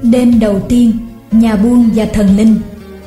Đêm đầu tiên, nhà buôn và thần linh.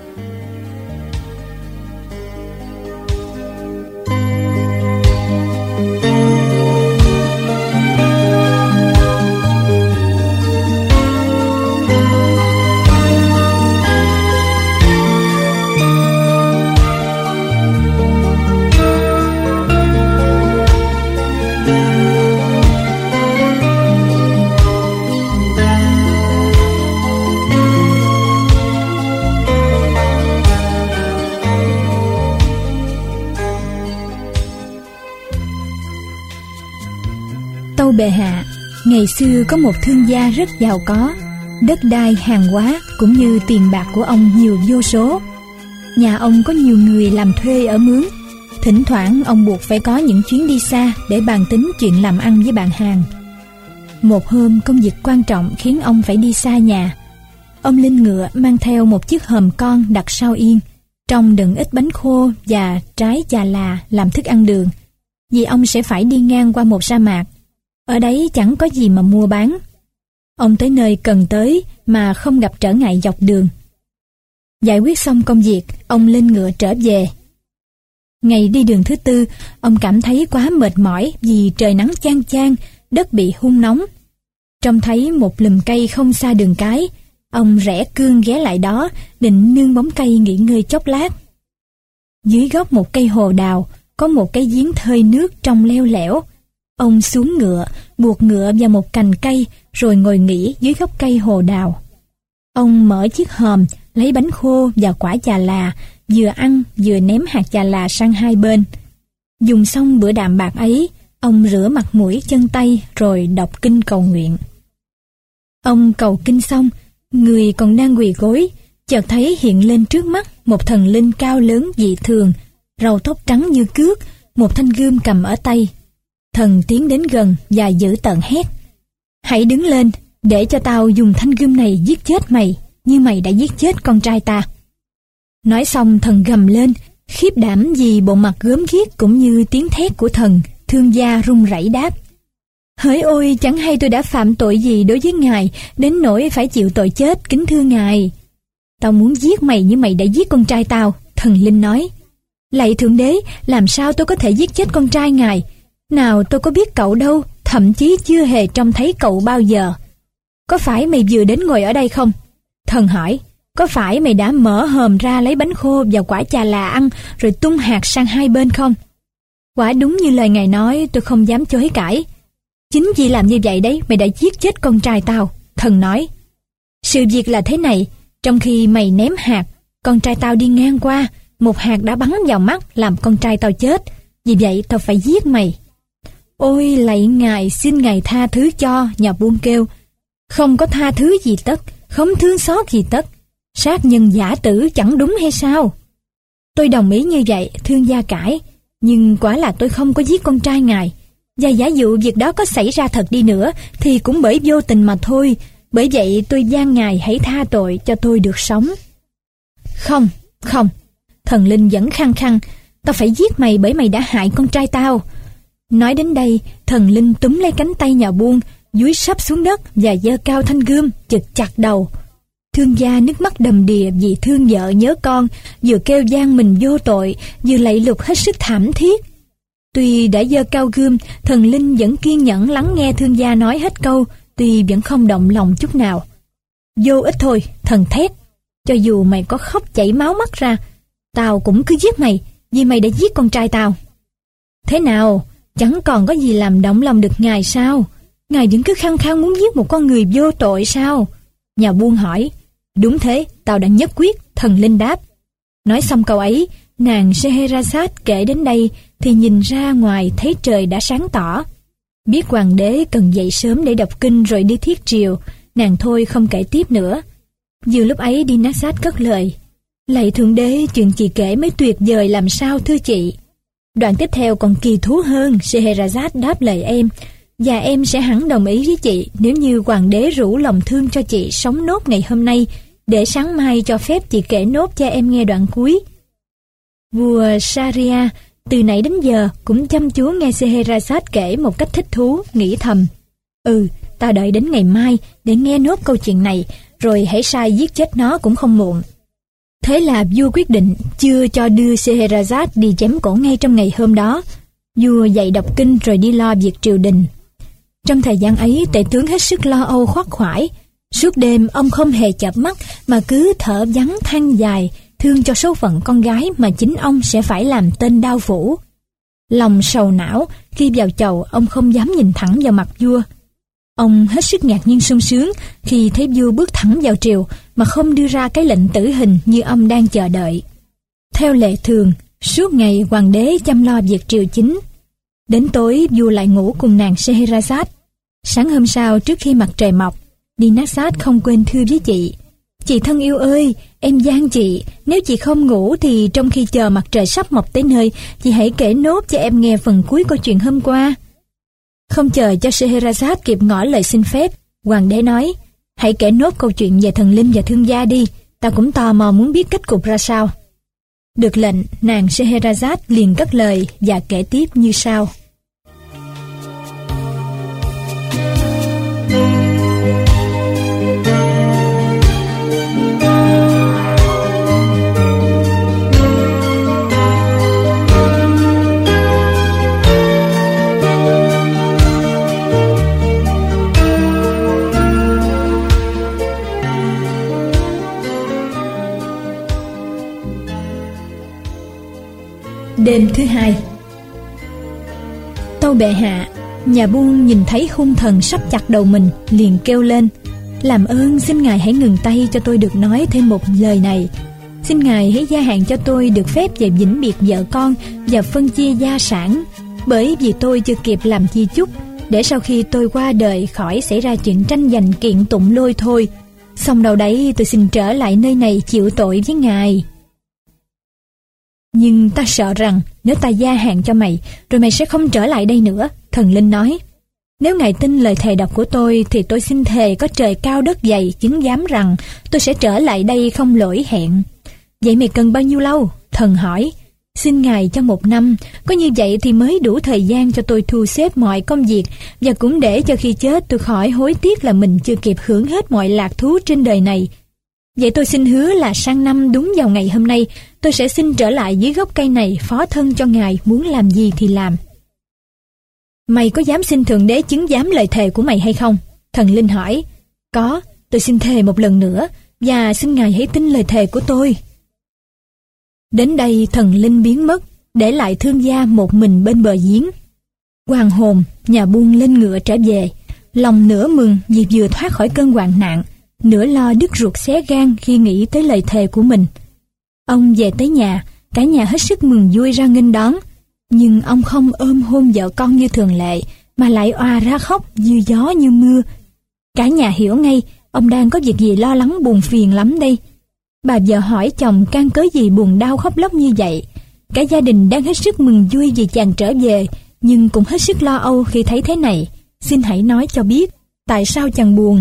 Tâu bệ hạ, ngày xưa có một thương gia rất giàu có, đất đai hàng hóa cũng như tiền bạc của ông nhiều vô số. Nhà ông có nhiều người làm thuê ở mướn. Thỉnh thoảng ông buộc phải có những chuyến đi xa để bàn tính chuyện làm ăn với bạn hàng. Một hôm công việc quan trọng khiến ông phải đi xa nhà. Ông lên ngựa mang theo một chiếc hòm con đặt sau yên, trong đựng ít bánh khô và trái chà là làm thức ăn đường, vì ông sẽ phải đi ngang qua một sa mạc. Ở đấy chẳng có gì mà mua bán. Ông tới nơi cần tới mà không gặp trở ngại dọc đường. Giải quyết xong công việc, ông lên ngựa trở về. Ngày đi đường thứ tư, ông cảm thấy quá mệt mỏi vì trời nắng chang chang, đất bị hun nóng. Trông thấy một lùm cây không xa đường cái, ông rẽ cương ghé lại đó, định nương bóng cây nghỉ ngơi chốc lát. Dưới gốc một cây hồ đào, có một cái giếng thơi nước trong leo lẻo. Ông xuống ngựa, buộc ngựa vào một cành cây, rồi ngồi nghỉ dưới gốc cây hồ đào. Ông mở chiếc hòm, lấy bánh khô và quả chà là, vừa ăn vừa ném hạt chà là sang hai bên. Dùng xong bữa đạm bạc ấy, ông rửa mặt mũi chân tay rồi đọc kinh cầu nguyện. Ông cầu kinh xong, người còn đang quỳ gối, chợt thấy hiện lên trước mắt một thần linh cao lớn dị thường, râu tóc trắng như cước, một thanh gươm cầm ở tay. Thần tiến đến gần và dữ tợn hét: "Hãy đứng lên, để cho tao dùng thanh gươm này giết chết mày, như mày đã giết chết con trai ta." Nói xong thần gầm lên, khiếp đảm vì bộ mặt gớm ghiếc cũng như tiếng thét của thần. Thương gia run rẩy đáp: "Hỡi ôi, chẳng hay tôi đã phạm tội gì đối với ngài đến nỗi phải chịu tội chết, kính thưa ngài." "Tao muốn giết mày như mày đã giết con trai tao," thần linh nói. "Lạy thượng đế, làm sao tôi có thể giết chết con trai ngài? Nào, tôi có biết cậu đâu, thậm chí chưa hề trông thấy cậu bao giờ." "Có phải mày vừa đến ngồi ở đây không?" Thần hỏi. "Có phải mày đã mở hòm ra lấy bánh khô và quả chà là ăn rồi tung hạt sang hai bên không?" "Quả đúng như lời ngài nói, tôi không dám chối cãi." "Chính vì làm như vậy đấy mày đã giết chết con trai tao," thần nói. "Sự việc là thế này, trong khi mày ném hạt, con trai tao đi ngang qua, một hạt đã bắn vào mắt làm con trai tao chết, vì vậy tao phải giết mày." "Ôi lạy ngài, xin ngài tha thứ cho," nhà buôn kêu. "Không có tha thứ gì tất, không thương xót gì tất. Sát nhân giả tử chẳng đúng hay sao?" "Tôi đồng ý như vậy," thương gia cãi, "nhưng quả là tôi không có giết con trai ngài. Và giả dụ việc đó có xảy ra thật đi nữa thì cũng bởi vô tình mà thôi. Bởi vậy tôi van ngài hãy tha tội cho tôi được sống." "Không, không," thần linh vẫn khăng khăng, "tao phải giết mày bởi mày đã hại con trai tao." Nói đến đây, thần linh túm lấy cánh tay nhà buôn, dúi sấp xuống đất và giơ cao thanh gươm chực chặt đầu. Thương gia nước mắt đầm đìa vì thương vợ nhớ con, vừa kêu van mình vô tội, vừa lạy lục hết sức thảm thiết. Tuy đã giơ cao gươm, thần linh vẫn kiên nhẫn lắng nghe thương gia nói hết câu, tuy vẫn không động lòng chút nào. "Vô ích thôi," thần thét, "cho dù mày có khóc chảy máu mắt ra, tao cũng cứ giết mày, vì mày đã giết con trai tao." "Thế nào, chẳng còn có gì làm động lòng được ngài sao? Ngài vẫn cứ khăng khăng muốn giết một con người vô tội sao?" Nhà buôn hỏi. "Đúng thế, tao đã nhất quyết," thần linh đáp. Nói xong câu ấy, nàng Scheherazade kể đến đây thì nhìn ra ngoài thấy trời đã sáng tỏ. Biết hoàng đế cần dậy sớm để đọc kinh rồi đi thiết triều, nàng thôi không kể tiếp nữa. Vừa lúc ấy Dinarzade cất lời: "Lạy thượng đế, chuyện chị kể mới tuyệt vời làm sao thưa chị." "Đoạn tiếp theo còn kỳ thú hơn," Scheherazade đáp lời em, "và em sẽ hẳn đồng ý với chị nếu như hoàng đế rủ lòng thương cho chị sống nốt ngày hôm nay, để sáng mai cho phép chị kể nốt cho em nghe đoạn cuối." Vua Sharia từ nãy đến giờ cũng chăm chú nghe Scheherazade kể một cách thích thú, nghĩ thầm: ta đợi đến ngày mai để nghe nốt câu chuyện này, rồi hãy sai giết chết nó cũng không muộn. Thế là vua quyết định chưa cho đưa Scheherazade đi chém cổ ngay trong ngày hôm đó. Vua dạy đọc kinh rồi đi lo việc triều đình. Trong thời gian ấy, tể tướng hết sức lo âu khoác khoải. Suốt đêm ông không hề chợp mắt mà cứ thở vắng than dài, thương cho số phận con gái mà chính ông sẽ phải làm tên đao phủ. Lòng sầu não, khi vào chầu ông không dám nhìn thẳng vào mặt vua. Ông hết sức ngạc nhiên sung sướng khi thấy vua bước thẳng vào triều mà không đưa ra cái lệnh tử hình như ông đang chờ đợi. Theo lệ thường, suốt ngày hoàng đế chăm lo việc triều chính. Đến tối vua lại ngủ cùng nàng Scheherazade. Sáng hôm sau trước khi mặt trời mọc, Dinarzade không quên thưa với chị: "Chị thân yêu ơi, em van chị, nếu chị không ngủ thì trong khi chờ mặt trời sắp mọc tới nơi, chị hãy kể nốt cho em nghe phần cuối câu chuyện hôm qua." Không chờ cho Scheherazade kịp ngỏ lời xin phép, hoàng đế nói: "Hãy kể nốt câu chuyện về thần linh và thương gia đi, ta cũng tò mò muốn biết kết cục ra sao." Được lệnh, nàng Scheherazade liền cất lời và kể tiếp như sau. Đêm thứ hai. Tâu bệ hạ, nhà buôn nhìn thấy hung thần sắp chặt đầu mình liền kêu lên: "Làm ơn xin ngài hãy ngừng tay cho tôi được nói thêm một lời này. Xin ngài hãy gia hạn cho tôi được phép về vĩnh biệt vợ con và phân chia gia sản, bởi vì tôi chưa kịp làm chi chúc, để sau khi tôi qua đời khỏi xảy ra chuyện tranh giành kiện tụng lôi thôi. Xong đâu đấy tôi xin trở lại nơi này chịu tội với ngài." "Nhưng ta sợ rằng nếu ta gia hạn cho mày, rồi mày sẽ không trở lại đây nữa," thần linh nói. "Nếu ngài tin lời thề độc của tôi, thì tôi xin thề có trời cao đất dày chứng giám rằng tôi sẽ trở lại đây không lỗi hẹn." "Vậy mày cần bao nhiêu lâu?" thần hỏi. "Xin ngài cho 1 năm, có như vậy thì mới đủ thời gian cho tôi thu xếp mọi công việc, và cũng để cho khi chết tôi khỏi hối tiếc là mình chưa kịp hưởng hết mọi lạc thú trên đời này. Vậy tôi xin hứa là sang năm đúng vào ngày hôm nay, tôi sẽ xin trở lại dưới gốc cây này phó thân cho ngài, muốn làm gì thì làm." "Mày có dám xin thượng đế chứng giám lời thề của mày hay không?" thần linh hỏi. "Có, tôi xin thề một lần nữa, và xin ngài hãy tin lời thề của tôi." Đến đây thần linh biến mất, để lại thương gia một mình bên bờ giếng. Hoàng hồn, nhà buôn lên ngựa trở về, lòng nửa mừng vì vừa thoát khỏi cơn hoạn nạn, nửa lo đứt ruột xé gan khi nghĩ tới lời thề của mình. Ông về tới nhà, cả nhà hết sức mừng vui ra nghênh đón, nhưng ông không ôm hôn vợ con như thường lệ, mà lại òa ra khóc như gió như mưa. Cả nhà hiểu ngay ông đang có việc gì lo lắng buồn phiền lắm đây. Bà vợ hỏi chồng can cớ gì buồn đau khóc lóc như vậy. Cả gia đình đang hết sức mừng vui vì chàng trở về, nhưng cũng hết sức lo âu khi thấy thế này. "Xin hãy nói cho biết, tại sao chàng buồn?"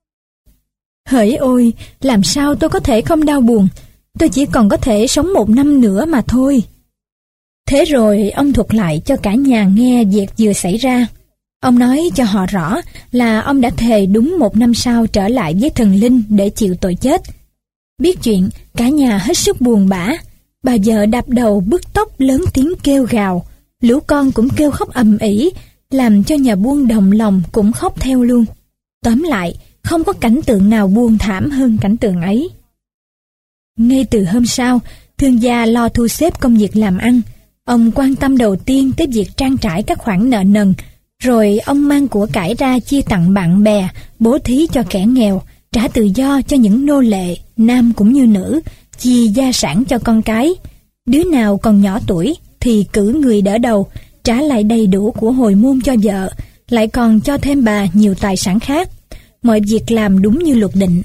"Hỡi ôi, làm sao tôi có thể không đau buồn? Tôi chỉ còn có thể sống 1 năm nữa mà thôi." Thế rồi ông thuật lại cho cả nhà nghe việc vừa xảy ra. Ông nói cho họ rõ là ông đã thề đúng 1 năm sau trở lại với thần linh để chịu tội chết. Biết chuyện, cả nhà hết sức buồn bã. Bà vợ đạp đầu bứt tóc lớn tiếng kêu gào, lũ con cũng kêu khóc ầm ĩ, làm cho nhà buôn đồng lòng cũng khóc theo luôn. Tóm lại, không có cảnh tượng nào buồn thảm hơn cảnh tượng ấy. Ngay từ hôm sau, thương gia lo thu xếp công việc làm ăn. Ông quan tâm đầu tiên tới việc trang trải các khoản nợ nần, rồi ông mang của cải ra chia tặng bạn bè, bố thí cho kẻ nghèo, trả tự do cho những nô lệ, nam cũng như nữ, chia gia sản cho con cái. Đứa nào còn nhỏ tuổi thì cử người đỡ đầu, trả lại đầy đủ của hồi môn cho vợ, lại còn cho thêm bà nhiều tài sản khác. Mọi việc làm đúng như luật định.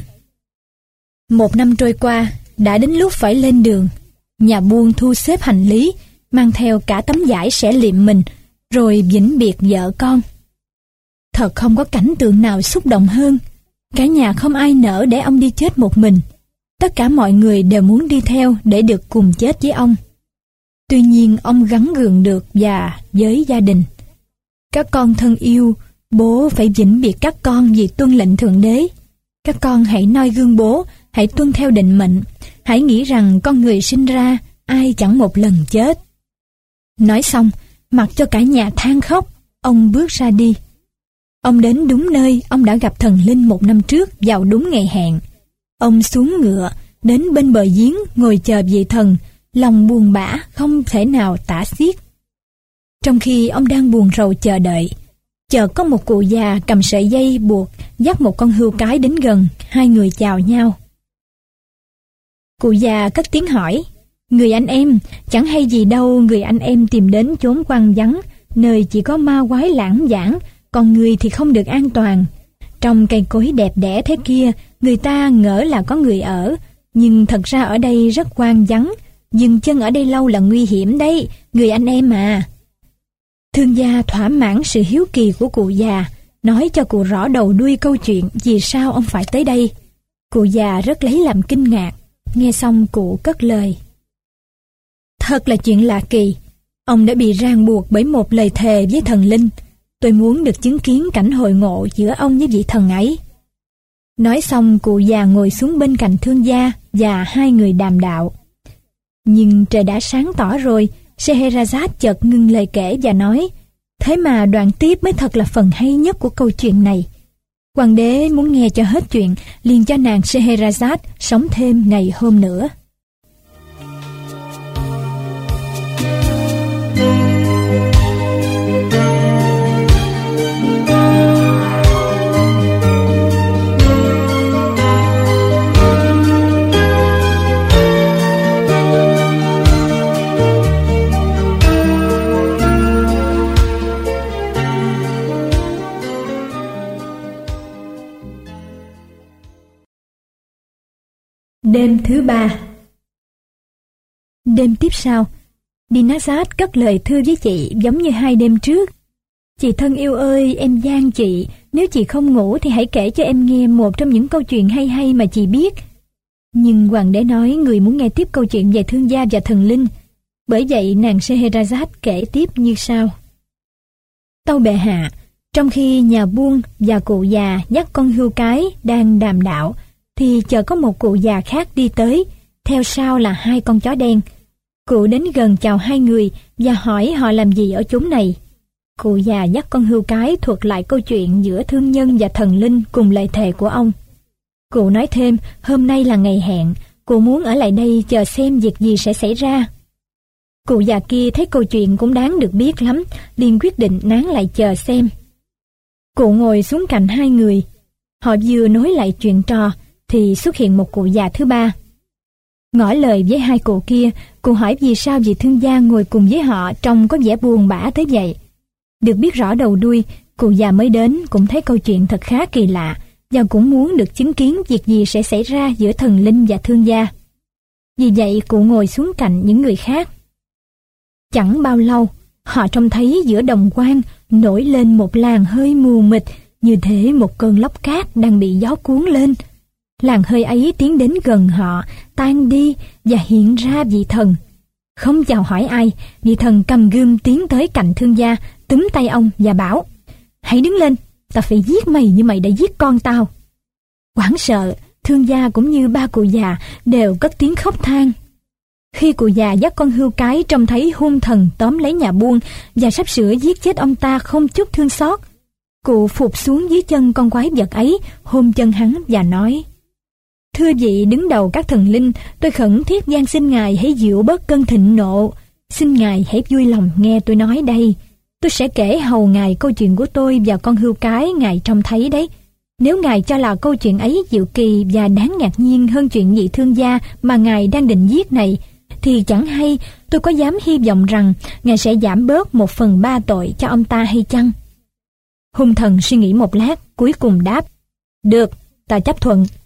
1 năm trôi qua, đã đến lúc phải lên đường. Nhà buôn thu xếp hành lý, mang theo cả tấm vải sẽ liệm mình, rồi vĩnh biệt vợ con. Thật không có cảnh tượng nào xúc động hơn. Cả nhà không ai nỡ để ông đi chết một mình. Tất cả mọi người đều muốn đi theo để được cùng chết với ông. Tuy nhiên ông gắng gượng được và với gia đình. Các con thân yêu, Bố phải vĩnh biệt các con vì tuân lệnh Thượng Đế. Các con hãy noi gương bố, hãy tuân theo định mệnh. Hãy nghĩ rằng con người sinh ra, ai chẳng một lần chết. Nói xong, mặc cho cả nhà than khóc, ông bước ra đi. Ông đến đúng nơi ông đã gặp thần linh 1 năm trước vào đúng ngày hẹn. Ông xuống ngựa, đến bên bờ giếng ngồi chờ vị thần, lòng buồn bã không thể nào tả xiết. Trong khi ông đang buồn rầu chờ đợi, chợt có một cụ già cầm sợi dây buộc dắt một con hươu cái đến gần, hai người chào nhau. Cụ già cất tiếng hỏi: "Người anh em, chẳng hay gì đâu người anh em tìm đến chốn hoang vắng, nơi chỉ có ma quái lãng vãng, còn người thì không được an toàn. Trong cây cối đẹp đẽ thế kia, người ta ngỡ là có người ở, nhưng thật ra ở đây rất hoang vắng, dừng chân ở đây lâu là nguy hiểm đấy, người anh em à." Thương gia thỏa mãn sự hiếu kỳ của cụ già, nói cho cụ rõ đầu đuôi câu chuyện vì sao ông phải tới đây. Cụ già rất lấy làm kinh ngạc, nghe xong cụ cất lời: "Thật là chuyện lạ kỳ, ông đã bị ràng buộc bởi một lời thề với thần linh. Tôi muốn được chứng kiến cảnh hội ngộ giữa ông với vị thần ấy." Nói xong cụ già ngồi xuống bên cạnh thương gia và hai người đàm đạo. Nhưng trời đã sáng tỏ rồi, Scheherazade chợt ngưng lời kể và nói: "Thế mà đoạn tiếp mới thật là phần hay nhất của câu chuyện này." Hoàng đế muốn nghe cho hết chuyện, liền cho nàng Scheherazade sống thêm ngày hôm nữa. Đêm thứ 3. Đêm tiếp sau, Dinazad cất lời thưa với chị giống như 2 đêm trước. "Chị thân yêu ơi, em van chị, nếu chị không ngủ thì hãy kể cho em nghe một trong những câu chuyện hay hay mà chị biết." Nhưng hoàng đế nói người muốn nghe tiếp câu chuyện về thương gia và thần linh. Bởi vậy nàng Scheherazade kể tiếp như sau. Tâu bệ hạ, trong khi nhà buôn và cụ già dắt con hươu cái đang đàm đạo, thì chợt có một cụ già khác đi tới, theo sau là 2 con chó đen. Cụ đến gần chào 2 người và hỏi họ làm gì ở chốn này. Cụ già dắt con hươu cái thuật lại câu chuyện giữa thương nhân và thần linh cùng lời thề của ông. Cụ nói thêm hôm nay là ngày hẹn, cụ muốn ở lại đây chờ xem việc gì sẽ xảy ra. Cụ già kia thấy câu chuyện cũng đáng được biết lắm, liền quyết định nán lại chờ xem. Cụ ngồi xuống cạnh 2 người. Họ vừa nói lại chuyện trò thì xuất hiện một cụ già thứ 3. Ngỏ lời với 2 cụ kia, cụ hỏi vì sao vị thương gia ngồi cùng với họ trông có vẻ buồn bã tới vậy. Được biết rõ đầu đuôi, cụ già mới đến cũng thấy câu chuyện thật khá kỳ lạ và cũng muốn được chứng kiến việc gì sẽ xảy ra giữa thần linh và thương gia. Vì vậy cụ ngồi xuống cạnh những người khác. Chẳng bao lâu, họ trông thấy giữa đồng quang nổi lên một làn hơi mù mịt, như thể một cơn lốc cát đang bị gió cuốn lên. Làn hơi ấy tiến đến gần họ, tan đi và hiện ra vị thần. Không chào hỏi ai, vị thần cầm gươm tiến tới cạnh thương gia, túm tay ông và bảo: "Hãy đứng lên, ta phải giết mày như mày đã giết con tao." Hoảng sợ, thương gia cũng như 3 cụ già đều cất tiếng khóc than. Khi cụ già dắt con hươu cái trông thấy hung thần tóm lấy nhà buôn và sắp sửa giết chết ông ta không chút thương xót, cụ phục xuống dưới chân con quái vật ấy, hôn chân hắn và nói: "Thưa vị đứng đầu các thần linh, tôi khẩn thiết van xin ngài hãy dịu bớt cơn thịnh nộ. Xin ngài hãy vui lòng nghe tôi nói đây. Tôi sẽ kể hầu ngài câu chuyện của tôi và con hươu cái ngài trông thấy đấy. Nếu ngài cho là câu chuyện ấy diệu kỳ và đáng ngạc nhiên hơn chuyện vị thương gia mà ngài đang định giết này, thì chẳng hay tôi có dám hy vọng rằng ngài sẽ giảm bớt 1/3 tội cho ông ta hay chăng?" Hung thần suy nghĩ một lát, cuối cùng đáp: "Được, ta chấp thuận.